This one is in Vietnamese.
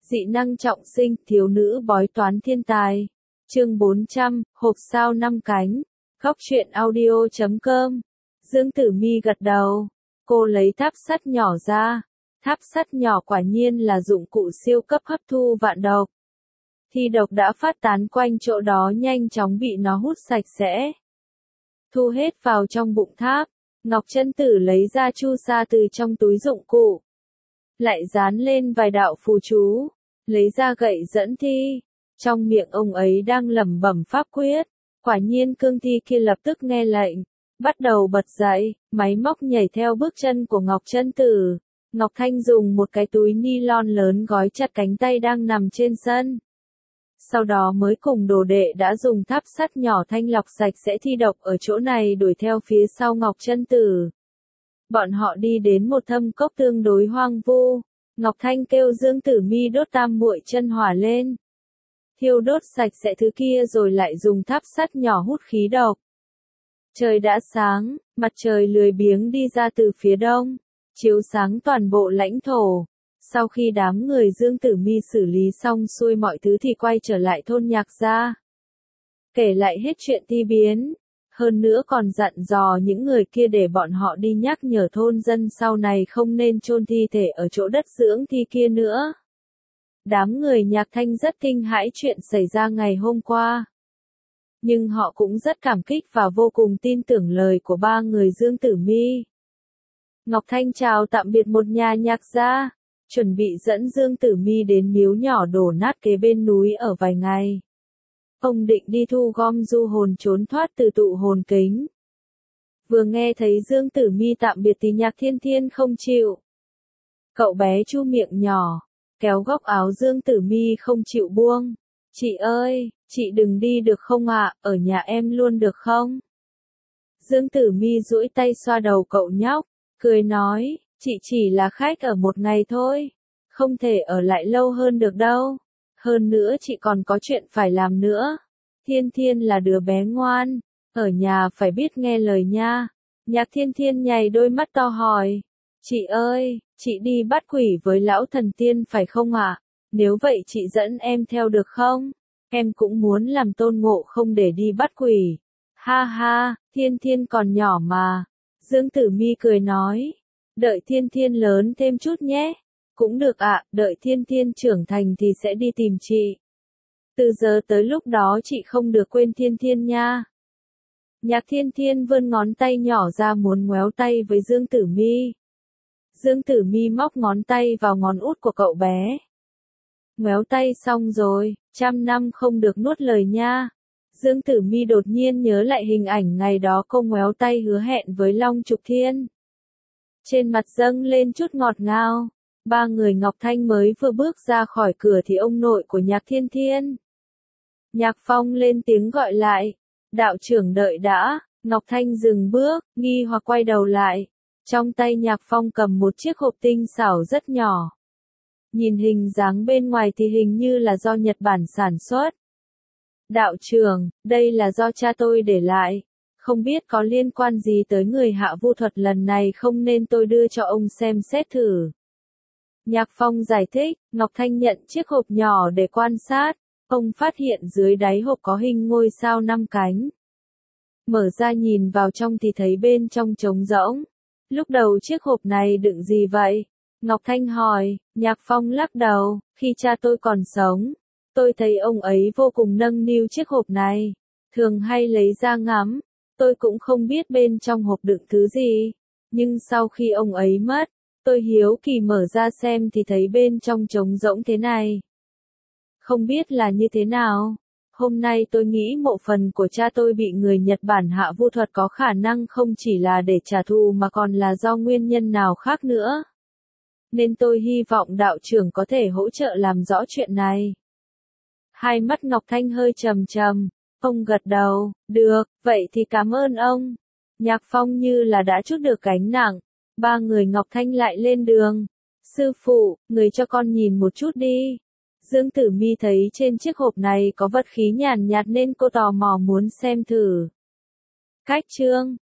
Dị năng trọng sinh, thiếu nữ bói toán thiên tài. Chương 400, hộp sao 5 cánh. Góc truyện audio.com. Dương Tử Mi gật đầu. Cô lấy tháp sắt nhỏ ra. Tháp sắt nhỏ quả nhiên là dụng cụ siêu cấp hấp thu vạn độc. Thi độc đã phát tán quanh chỗ đó nhanh chóng bị nó hút sạch sẽ. Thu hết vào trong bụng tháp. Ngọc Chân Tử lấy ra chu sa từ trong túi dụng cụ. Lại dán lên vài đạo phù chú. Lấy ra gậy dẫn thi. Trong miệng ông ấy đang lẩm bẩm pháp quyết. Quả nhiên cương thi kia lập tức nghe lệnh. Bắt đầu bật dậy, máy móc nhảy theo bước chân của Ngọc Chân Tử. Ngọc Thanh dùng một cái túi ni lon lớn gói chặt cánh tay đang nằm trên sân. Sau đó mới cùng đồ đệ đã dùng tháp sắt nhỏ thanh lọc sạch sẽ thi độc ở chỗ này đuổi theo phía sau Ngọc Chân Tử. Bọn họ đi đến một thâm cốc tương đối hoang vu. Ngọc Thanh kêu Dương Tử Mi đốt tam muội chân hỏa lên. Thiêu đốt sạch sẽ thứ kia rồi lại dùng tháp sắt nhỏ hút khí độc. Trời đã sáng, mặt trời lười biếng đi ra từ phía đông, chiếu sáng toàn bộ lãnh thổ. Sau khi đám người Dương Tử Mi xử lý xong xuôi mọi thứ thì quay trở lại thôn Nhạc gia. Kể lại hết chuyện thi biến. Hơn nữa còn dặn dò những người kia để bọn họ đi nhắc nhở thôn dân sau này không nên chôn thi thể ở chỗ đất dưỡng thi kia nữa. Đám người Nhạc Thanh rất kinh hãi chuyện xảy ra ngày hôm qua. Nhưng họ cũng rất cảm kích và vô cùng tin tưởng lời của ba người Dương Tử Mi. Ngọc Thanh chào tạm biệt một nhà Nhạc gia, chuẩn bị dẫn Dương Tử Mi đến miếu nhỏ đổ nát kế bên núi ở vài ngày. Ông định đi thu gom du hồn trốn thoát từ tụ hồn kính. Vừa nghe thấy Dương Tử Mi tạm biệt thì Nhạc Thiên Thiên không chịu. Cậu bé chu miệng nhỏ, kéo góc áo Dương Tử Mi không chịu buông. Chị ơi, chị đừng đi được không ạ, ở nhà em luôn được không? Dương Tử Mi duỗi tay xoa đầu cậu nhóc, cười nói, chị chỉ là khách ở một ngày thôi, không thể ở lại lâu hơn được đâu. Hơn nữa chị còn có chuyện phải làm nữa. Thiên Thiên là đứa bé ngoan, ở nhà phải biết nghe lời nha. Nhạc Thiên Thiên nhảy đôi mắt to hỏi, chị ơi, chị đi bắt quỷ với lão thần tiên phải không ạ? Nếu vậy chị dẫn em theo được không? Em cũng muốn làm Tôn Ngộ Không để đi bắt quỷ. Ha ha, Thiên Thiên còn nhỏ mà. Dương Tử Mi cười nói, đợi Thiên Thiên lớn thêm chút nhé. Cũng được ạ, đợi Thiên Thiên trưởng thành thì sẽ đi tìm chị. Từ giờ tới lúc đó chị không được quên Thiên Thiên nha. Nhạc Thiên Thiên vươn ngón tay nhỏ ra muốn ngoéo tay với Dương Tử Mi. Dương Tử Mi móc ngón tay vào ngón út của cậu bé. Ngoéo tay xong rồi, 100 năm không được nuốt lời nha. Dương Tử Mi đột nhiên nhớ lại hình ảnh ngày đó cô ngoéo tay hứa hẹn với Long Trục Thiên. Trên mặt dâng lên chút ngọt ngào. Ba người Ngọc Thanh mới vừa bước ra khỏi cửa thì ông nội của Nhạc Thiên Thiên. Nhạc Phong lên tiếng gọi lại. Đạo trưởng đợi đã. Ngọc Thanh dừng bước, nghi hoặc quay đầu lại. Trong tay Nhạc Phong cầm một chiếc hộp tinh xảo rất nhỏ. Nhìn hình dáng bên ngoài thì hình như là do Nhật Bản sản xuất. Đạo trưởng, đây là do cha tôi để lại. Không biết có liên quan gì tới người hạ vu thuật lần này không nên tôi đưa cho ông xem xét thử. Nhạc Phong giải thích, Ngọc Thanh nhận chiếc hộp nhỏ để quan sát. Ông phát hiện dưới đáy hộp có hình ngôi sao 5 cánh. Mở ra nhìn vào trong thì thấy bên trong trống rỗng. Lúc đầu chiếc hộp này đựng gì vậy? Ngọc Thanh hỏi. Nhạc Phong lắc đầu, khi cha tôi còn sống, tôi thấy ông ấy vô cùng nâng niu chiếc hộp này. Thường hay lấy ra ngắm. Tôi cũng không biết bên trong hộp đựng thứ gì. Nhưng sau khi ông ấy mất, tôi hiếu kỳ mở ra xem thì thấy bên trong trống rỗng thế này. Không biết là như thế nào. Hôm nay tôi nghĩ mộ phần của cha tôi bị người Nhật Bản hạ vu thuật có khả năng không chỉ là để trả thù mà còn là do nguyên nhân nào khác nữa. Nên tôi hy vọng đạo trưởng có thể hỗ trợ làm rõ chuyện này. Hai mắt Ngọc Thanh hơi trầm trầm. Ông gật đầu, được, vậy thì cảm ơn ông. Nhạc Phong như là đã trút được gánh nặng. Ba người Ngọc Thanh lại lên đường. Sư phụ, người cho con nhìn một chút đi. Dương Tử Mi thấy trên chiếc hộp này có vật khí nhàn nhạt nên cô tò mò muốn xem thử. Cách chương